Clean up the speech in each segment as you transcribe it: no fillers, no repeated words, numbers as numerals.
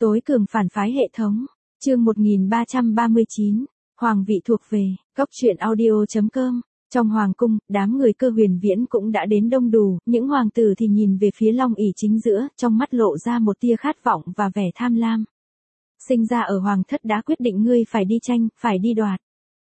Tối cường phản phái hệ thống. Chương 1339. Hoàng vị thuộc về. Góc truyện audio.com. Trong hoàng cung, đám người Cơ Huyền Viễn cũng đã đến đông đủ, những hoàng tử thì nhìn về phía Long ỷ chính giữa, trong mắt lộ ra một tia khát vọng và vẻ tham lam. Sinh ra ở hoàng thất đã quyết định ngươi phải đi tranh, phải đi đoạt.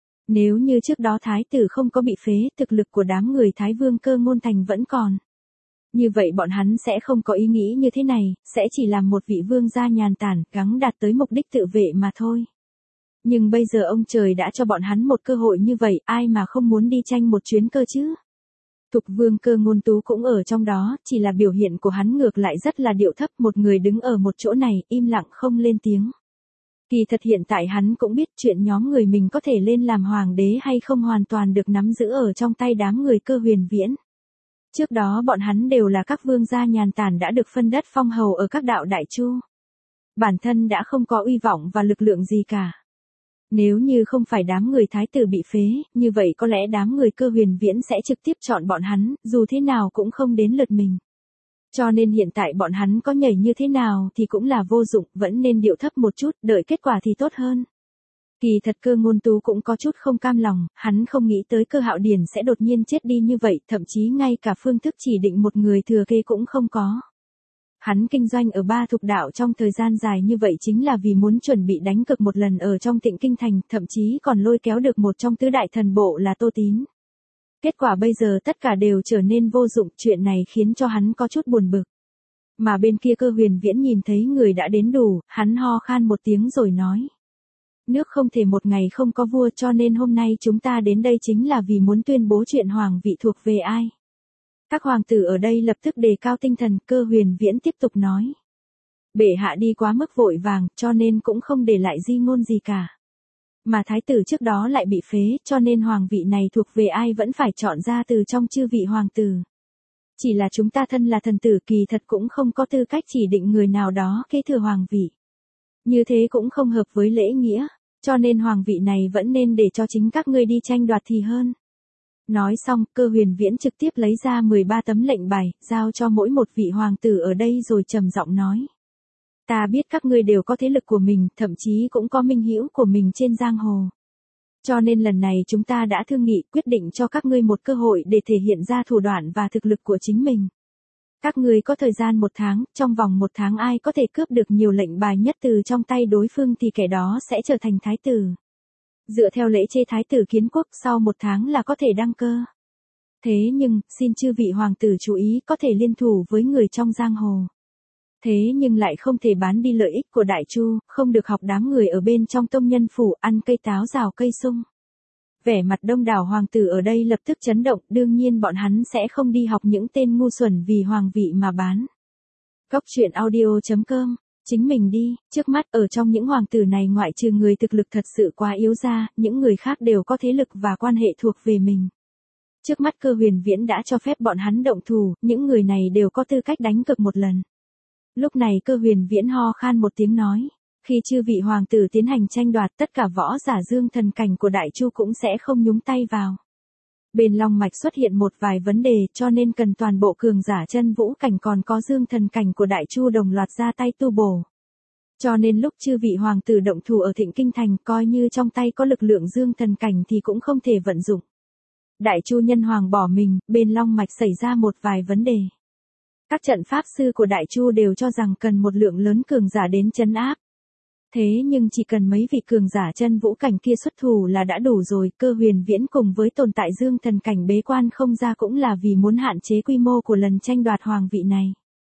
Nếu như trước đó thái tử không có bị phế, thực lực của đám người Thái Vương Cơ Ngôn Thành vẫn còn. Như vậy bọn hắn sẽ không có ý nghĩ như thế này, sẽ chỉ làm một vị vương gia nhàn tản, gắng đạt tới mục đích tự vệ mà thôi. Nhưng bây giờ ông trời đã cho bọn hắn một cơ hội như vậy, ai mà không muốn đi tranh một chuyến cơ chứ? Thục Vương Cơ Ngôn Tú cũng ở trong đó, chỉ là biểu hiện của hắn ngược lại rất là điệu thấp, một người đứng ở một chỗ này, im lặng không lên tiếng. Kỳ thật hiện tại hắn cũng biết chuyện nhóm người mình có thể lên làm hoàng đế hay không hoàn toàn được nắm giữ ở trong tay đám người Cơ Huyền Viễn. Trước đó bọn hắn đều là các vương gia nhàn tản đã được phân đất phong hầu ở các đạo đại chu. Bản thân đã không có uy vọng và lực lượng gì cả. Nếu như không phải đám người thái tử bị phế, như vậy có lẽ đám người Cơ Huyền Viễn sẽ trực tiếp chọn bọn hắn, dù thế nào cũng không đến lượt mình. Cho nên hiện tại bọn hắn có nhảy như thế nào thì cũng là vô dụng, vẫn nên điệu thấp một chút, đợi kết quả thì tốt hơn. Kỳ thật Cơ Ngôn Tú cũng có chút không cam lòng, hắn không nghĩ tới Cơ Hạo Điền sẽ đột nhiên chết đi như vậy, thậm chí ngay cả phương thức chỉ định một người thừa kế cũng không có. Hắn kinh doanh ở ba thục đạo trong thời gian dài như vậy chính là vì muốn chuẩn bị đánh cược một lần ở trong Tịnh Kinh Thành, thậm chí còn lôi kéo được một trong tứ đại thần bộ là Tô Tín. Kết quả bây giờ tất cả đều trở nên vô dụng, chuyện này khiến cho hắn có chút buồn bực. Mà bên kia Cơ Huyền Viễn nhìn thấy người đã đến đủ, hắn ho khan một tiếng rồi nói. Nước không thể một ngày không có vua, cho nên hôm nay chúng ta đến đây chính là vì muốn tuyên bố chuyện hoàng vị thuộc về ai. Các hoàng tử ở đây lập tức đề cao tinh thần, Cơ Huyền Viễn tiếp tục nói. Bệ hạ đi quá mức vội vàng, cho nên cũng không để lại di ngôn gì cả. Mà thái tử trước đó lại bị phế, cho nên hoàng vị này thuộc về ai vẫn phải chọn ra từ trong chư vị hoàng tử. Chỉ là chúng ta thân là thần tử, kỳ thật cũng không có tư cách chỉ định người nào đó kế thừa hoàng vị. Như thế cũng không hợp với lễ nghĩa, cho nên hoàng vị này vẫn nên để cho chính các ngươi đi tranh đoạt thì hơn. Nói xong, Cơ Huyền Viễn trực tiếp lấy ra 13 tấm lệnh bài, giao cho mỗi một vị hoàng tử ở đây rồi trầm giọng nói. Ta biết các ngươi đều có thế lực của mình, thậm chí cũng có minh hữu của mình trên giang hồ. Cho nên lần này chúng ta đã thương nghị quyết định cho các ngươi một cơ hội để thể hiện ra thủ đoạn và thực lực của chính mình. Các ngươi có thời gian 1 tháng, trong vòng 1 tháng ai có thể cướp được nhiều lệnh bài nhất từ trong tay đối phương thì kẻ đó sẽ trở thành thái tử. Dựa theo lễ chế thái tử kiến quốc sau 1 tháng là có thể đăng cơ. Thế nhưng, xin chư vị hoàng tử chú ý có thể liên thủ với người trong giang hồ. Thế nhưng lại không thể bán đi lợi ích của đại chu, không được học đám người ở bên trong tông nhân phủ ăn cây táo rào cây sung. Vẻ mặt đông đảo hoàng tử ở đây lập tức chấn động, đương nhiên bọn hắn sẽ không đi học những tên ngu xuẩn vì hoàng vị mà bán. Góc truyện audio.com. Chính mình đi, trước mắt ở trong những hoàng tử này ngoại trừ người thực lực thật sự quá yếu ra, những người khác đều có thế lực và quan hệ thuộc về mình. Trước mắt Cơ Huyền Viễn đã cho phép bọn hắn động thủ, những người này đều có tư cách đánh cược một lần. Lúc này Cơ Huyền Viễn ho khan một tiếng nói, khi chư vị hoàng tử tiến hành tranh đoạt tất cả võ giả dương thần cảnh của đại chu cũng sẽ không nhúng tay vào. Bên long mạch xuất hiện một vài vấn đề cho nên cần toàn bộ cường giả chân vũ cảnh còn có dương thần cảnh của đại chu đồng loạt ra tay tu bổ. Cho nên lúc chư vị hoàng tử động thủ ở Thịnh Kinh Thành coi như trong tay có lực lượng dương thần cảnh thì cũng không thể vận dụng. Đại chu nhân hoàng bỏ mình, bên long mạch xảy ra một vài vấn đề. Các trận pháp sư của đại chu đều cho rằng cần một lượng lớn cường giả đến trấn áp. Thế nhưng chỉ cần mấy vị cường giả chân vũ cảnh kia xuất thủ là đã đủ rồi, Cơ Huyền Viễn cùng với tồn tại dương thần cảnh bế quan không ra cũng là vì muốn hạn chế quy mô của lần tranh đoạt hoàng vị này.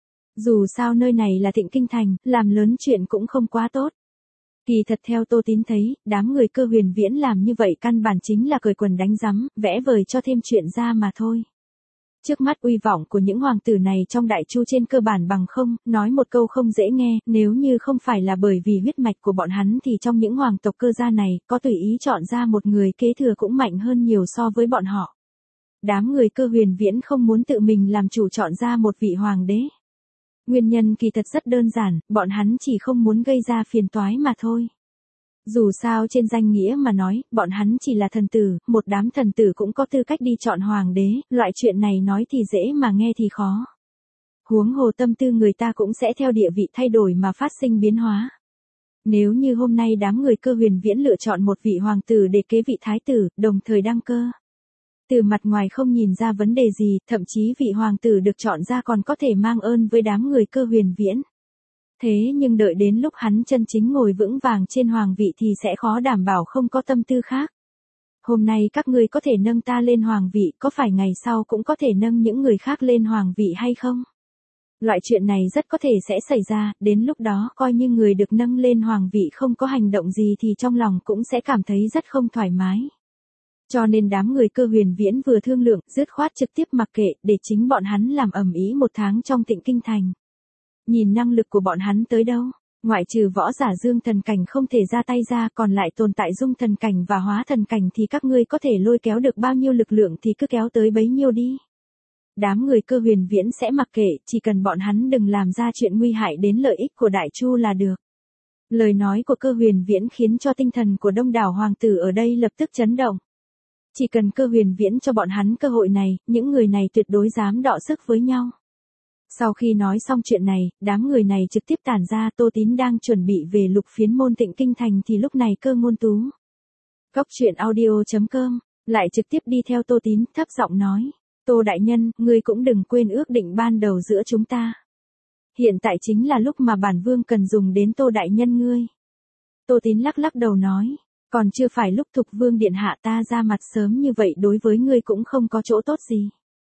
Dù sao nơi này là Thịnh Kinh Thành, làm lớn chuyện cũng không quá tốt. Kỳ thật theo Tô Tín thấy, đám người Cơ Huyền Viễn làm như vậy căn bản chính là cởi quần đánh rắm, vẽ vời cho thêm chuyện ra mà thôi. Trước mắt uy vọng của những hoàng tử này trong đại chu trên cơ bản bằng không, nói một câu không dễ nghe, nếu như không phải là bởi vì huyết mạch của bọn hắn thì trong những hoàng tộc Cơ gia này, có tùy ý chọn ra một người kế thừa cũng mạnh hơn nhiều so với bọn họ. Đám người Cơ Huyền Viễn không muốn tự mình làm chủ chọn ra một vị hoàng đế. Nguyên nhân kỳ thật rất đơn giản, bọn hắn chỉ không muốn gây ra phiền toái mà thôi. Dù sao trên danh nghĩa mà nói, bọn hắn chỉ là thần tử, một đám thần tử cũng có tư cách đi chọn hoàng đế, loại chuyện này nói thì dễ mà nghe thì khó. Huống hồ tâm tư người ta cũng sẽ theo địa vị thay đổi mà phát sinh biến hóa. Nếu như hôm nay đám người Cơ Huyền Viễn lựa chọn một vị hoàng tử để kế vị thái tử, đồng thời đăng cơ. Từ mặt ngoài không nhìn ra vấn đề gì, thậm chí vị hoàng tử được chọn ra còn có thể mang ơn với đám người Cơ Huyền Viễn. Thế nhưng đợi đến lúc hắn chân chính ngồi vững vàng trên hoàng vị thì sẽ khó đảm bảo không có tâm tư khác. Hôm nay các ngươi có thể nâng ta lên hoàng vị, có phải ngày sau cũng có thể nâng những người khác lên hoàng vị hay không? Loại chuyện này rất có thể sẽ xảy ra, đến lúc đó coi như người được nâng lên hoàng vị không có hành động gì thì trong lòng cũng sẽ cảm thấy rất không thoải mái. Cho nên đám người Cơ Huyền Viễn vừa thương lượng, dứt khoát trực tiếp mặc kệ, để chính bọn hắn làm ầm ĩ một tháng trong Tịnh Kinh Thành. Nhìn năng lực của bọn hắn tới đâu, ngoại trừ võ giả dương thần cảnh không thể ra tay ra, còn lại tồn tại dung thần cảnh và hóa thần cảnh thì các ngươi có thể lôi kéo được bao nhiêu lực lượng thì cứ kéo tới bấy nhiêu đi. Đám người Cơ Huyền Viễn sẽ mặc kệ, chỉ cần bọn hắn đừng làm ra chuyện nguy hại đến lợi ích của Đại Chu là được. Lời nói của Cơ Huyền Viễn khiến cho tinh thần của đông đảo hoàng tử ở đây lập tức chấn động. Chỉ cần Cơ Huyền Viễn cho bọn hắn cơ hội này, những người này tuyệt đối dám đọ sức với nhau. Sau khi nói xong chuyện này, đám người này trực tiếp tản ra. Tô Tín đang chuẩn bị về lục phiến môn Tịnh Kinh Thành thì lúc này Cơ Ngôn Tú, Cốc.audio.com, lại trực tiếp đi theo Tô Tín, thấp giọng nói. Tô đại nhân, ngươi cũng đừng quên ước định ban đầu giữa chúng ta. Hiện tại chính là lúc mà bản vương cần dùng đến Tô đại nhân ngươi. Tô Tín lắc lắc đầu nói. Còn chưa phải lúc Thục Vương điện hạ ta ra mặt sớm như vậy, đối với ngươi cũng không có chỗ tốt gì.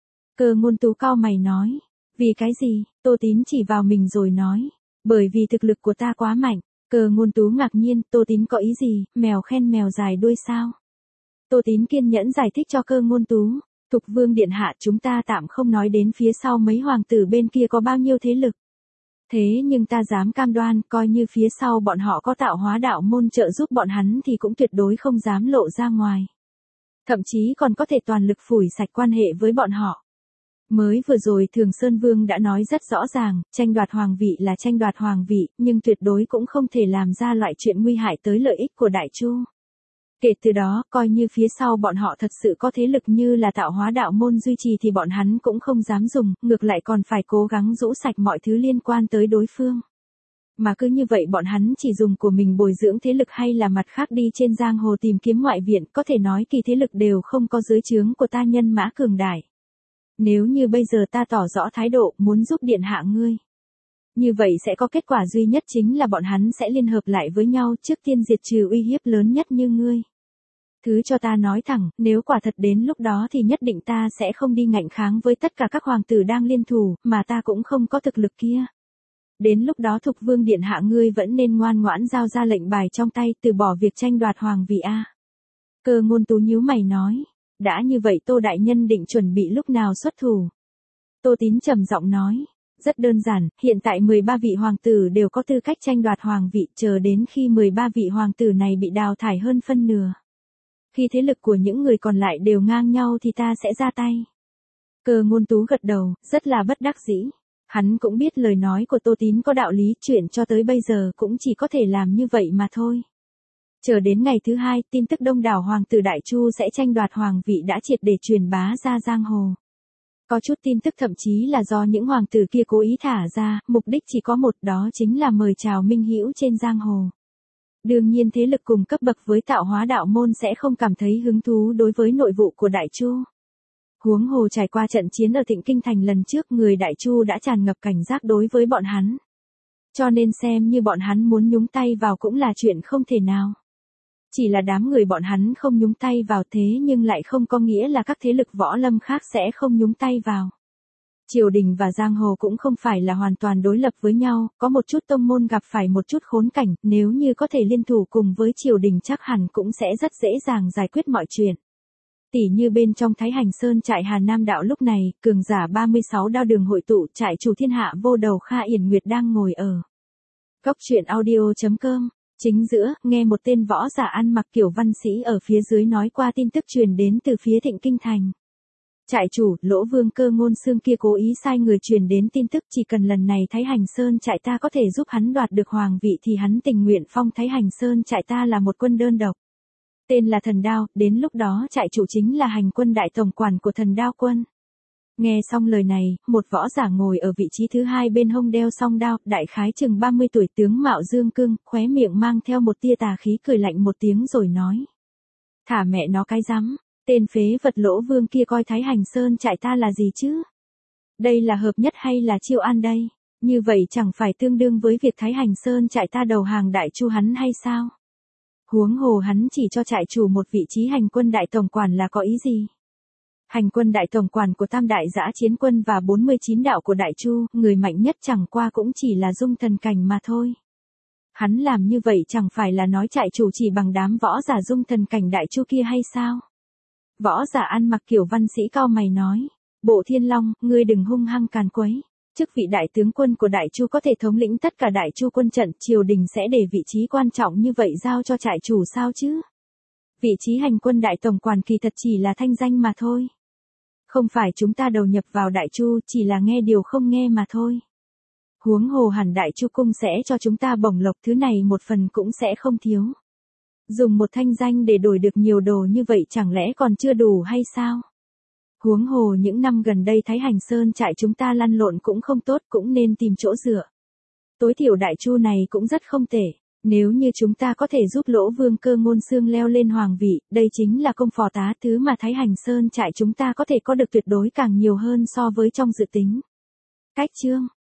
Cơ Ngôn Tú cau mày nói. Vì cái gì? Tô Tín chỉ vào mình rồi nói. Bởi vì thực lực của ta quá mạnh. Cơ Ngôn Tú ngạc nhiên. Tô Tín có ý gì? Mèo khen mèo dài đuôi sao? Tô Tín kiên nhẫn giải thích cho Cơ Ngôn Tú. Thục Vương điện hạ, chúng ta tạm không nói đến phía sau mấy hoàng tử bên kia có bao nhiêu thế lực. Thế nhưng ta dám cam đoan, coi như phía sau bọn họ có tạo hóa đạo môn trợ giúp bọn hắn thì cũng tuyệt đối không dám lộ ra ngoài. Thậm chí còn có thể toàn lực phủi sạch quan hệ với bọn họ. Mới vừa rồi Thường Sơn Vương đã nói rất rõ ràng, tranh đoạt hoàng vị là tranh đoạt hoàng vị, nhưng tuyệt đối cũng không thể làm ra loại chuyện nguy hại tới lợi ích của Đại Chu. Kể từ đó, coi như phía sau bọn họ thật sự có thế lực như là tạo hóa đạo môn duy trì thì bọn hắn cũng không dám dùng, ngược lại còn phải cố gắng rũ sạch mọi thứ liên quan tới đối phương. Mà cứ như vậy bọn hắn chỉ dùng của mình bồi dưỡng thế lực hay là mặt khác đi trên giang hồ tìm kiếm ngoại viện, có thể nói kỳ thế lực đều không có dưới trướng của ta nhân mã cường đại. Nếu như bây giờ ta tỏ rõ thái độ muốn giúp điện hạ ngươi, như vậy sẽ có kết quả duy nhất chính là bọn hắn sẽ liên hợp lại với nhau trước tiên diệt trừ uy hiếp lớn nhất như ngươi. Thứ cho ta nói thẳng, nếu quả thật đến lúc đó thì nhất định ta sẽ không đi ngạnh kháng với tất cả các hoàng tử đang liên thủ, mà ta cũng không có thực lực kia. Đến lúc đó Thục Vương điện hạ ngươi vẫn nên ngoan ngoãn giao ra lệnh bài trong tay, từ bỏ việc tranh đoạt hoàng vị a. Cơ Ngôn Tú nhíu mày nói. Đã như vậy Tô đại nhân định chuẩn bị lúc nào xuất thủ? Tô Tín trầm giọng nói. Rất đơn giản, hiện tại 13 vị hoàng tử đều có tư cách tranh đoạt hoàng vị, chờ đến khi 13 vị hoàng tử này bị đào thải hơn phân nửa. Khi thế lực của những người còn lại đều ngang nhau thì ta sẽ ra tay. Cơ Ngôn Tú gật đầu, rất là bất đắc dĩ. Hắn cũng biết lời nói của Tô Tín có đạo lý, chuyện cho tới bây giờ cũng chỉ có thể làm như vậy mà thôi. Chờ đến ngày thứ hai, tin tức đông đảo hoàng tử Đại Chu sẽ tranh đoạt hoàng vị đã triệt để truyền bá ra giang hồ. Có chút tin tức thậm chí là do những hoàng tử kia cố ý thả ra, mục đích chỉ có một, đó chính là mời chào minh hữu trên giang hồ. Đương nhiên thế lực cùng cấp bậc với tạo hóa đạo môn sẽ không cảm thấy hứng thú đối với nội vụ của Đại Chu. Huống hồ trải qua trận chiến ở Tịnh Kinh Thành lần trước, người Đại Chu đã tràn ngập cảnh giác đối với bọn hắn. Cho nên xem như bọn hắn muốn nhúng tay vào cũng là chuyện không thể nào. Chỉ là đám người bọn hắn không nhúng tay vào, thế nhưng lại không có nghĩa là các thế lực võ lâm khác sẽ không nhúng tay vào. Triều đình và giang hồ cũng không phải là hoàn toàn đối lập với nhau, có một chút tông môn gặp phải một chút khốn cảnh, nếu như có thể liên thủ cùng với triều đình chắc hẳn cũng sẽ rất dễ dàng giải quyết mọi chuyện. Tỉ như bên trong Thái Hành Sơn trại Hà Nam đạo lúc này, cường giả 36 đao đường hội tụ, trại chủ thiên hạ vô đầu Kha Yển Nguyệt đang ngồi ở Cốc.audio.com. Chính giữa, nghe một tên võ giả ăn mặc kiểu văn sĩ ở phía dưới nói qua tin tức truyền đến từ phía Tịnh Kinh Thành. Trại chủ, Lỗ Vương Cơ Ngôn Xương kia cố ý sai người truyền đến tin tức, chỉ cần lần này Thái Hành Sơn trại ta có thể giúp hắn đoạt được hoàng vị thì hắn tình nguyện phong Thái Hành Sơn trại ta là một quân đơn độc. Tên là Thần Đao, đến lúc đó trại chủ chính là hành quân đại tổng quản của Thần Đao quân. Nghe xong lời này, một võ giả ngồi ở vị trí thứ hai bên hông đeo song đao, đại khái chừng 30 tuổi, tướng mạo dương cương, khóe miệng mang theo một tia tà khí, cười lạnh một tiếng rồi nói. Thả mẹ nó cái rắm, tên phế vật Lỗ Vương kia coi Thái Hành Sơn trại ta là gì chứ? Đây là hợp nhất hay là chiêu an đây? Như vậy chẳng phải tương đương với việc Thái Hành Sơn trại ta đầu hàng Đại Chu hắn hay sao? Huống hồ hắn chỉ cho trại chủ một vị trí hành quân đại tổng quản là có ý gì? Hành quân đại tổng quản của Tam Đại Dã Chiến Quân và 49 đạo của Đại Chu, người mạnh nhất chẳng qua cũng chỉ là Dung Thần Cảnh mà thôi. Hắn làm như vậy chẳng phải là nói trại chủ chỉ bằng đám võ giả Dung Thần Cảnh Đại Chu kia hay sao? Võ giả ăn mặc kiểu văn sĩ cao mày nói. Bộ Thiên Long, ngươi đừng hung hăng càn quấy. Chức vị đại tướng quân của Đại Chu có thể thống lĩnh tất cả Đại Chu quân trận, triều đình sẽ để vị trí quan trọng như vậy giao cho trại chủ sao chứ? Vị trí hành quân đại tổng quản kỳ thật chỉ là thanh danh mà thôi. Không phải chúng ta đầu nhập vào Đại Chu, chỉ là nghe điều không nghe mà thôi. Huống hồ hẳn Đại Chu cung sẽ cho chúng ta bổng lộc, thứ này một phần cũng sẽ không thiếu. Dùng một thanh danh để đổi được nhiều đồ như vậy chẳng lẽ còn chưa đủ hay sao? Huống hồ những năm gần đây Thái Hành Sơn trại chúng ta lăn lộn cũng không tốt, cũng nên tìm chỗ dựa. Tối thiểu Đại Chu này cũng rất không tệ. Nếu như chúng ta có thể giúp Lỗ Vương Cơ Ngôn Xương leo lên hoàng vị, đây chính là công phò tá thứ mà Thái Hành Sơn trại chúng ta có thể có được tuyệt đối càng nhiều hơn so với trong dự tính. Cách chương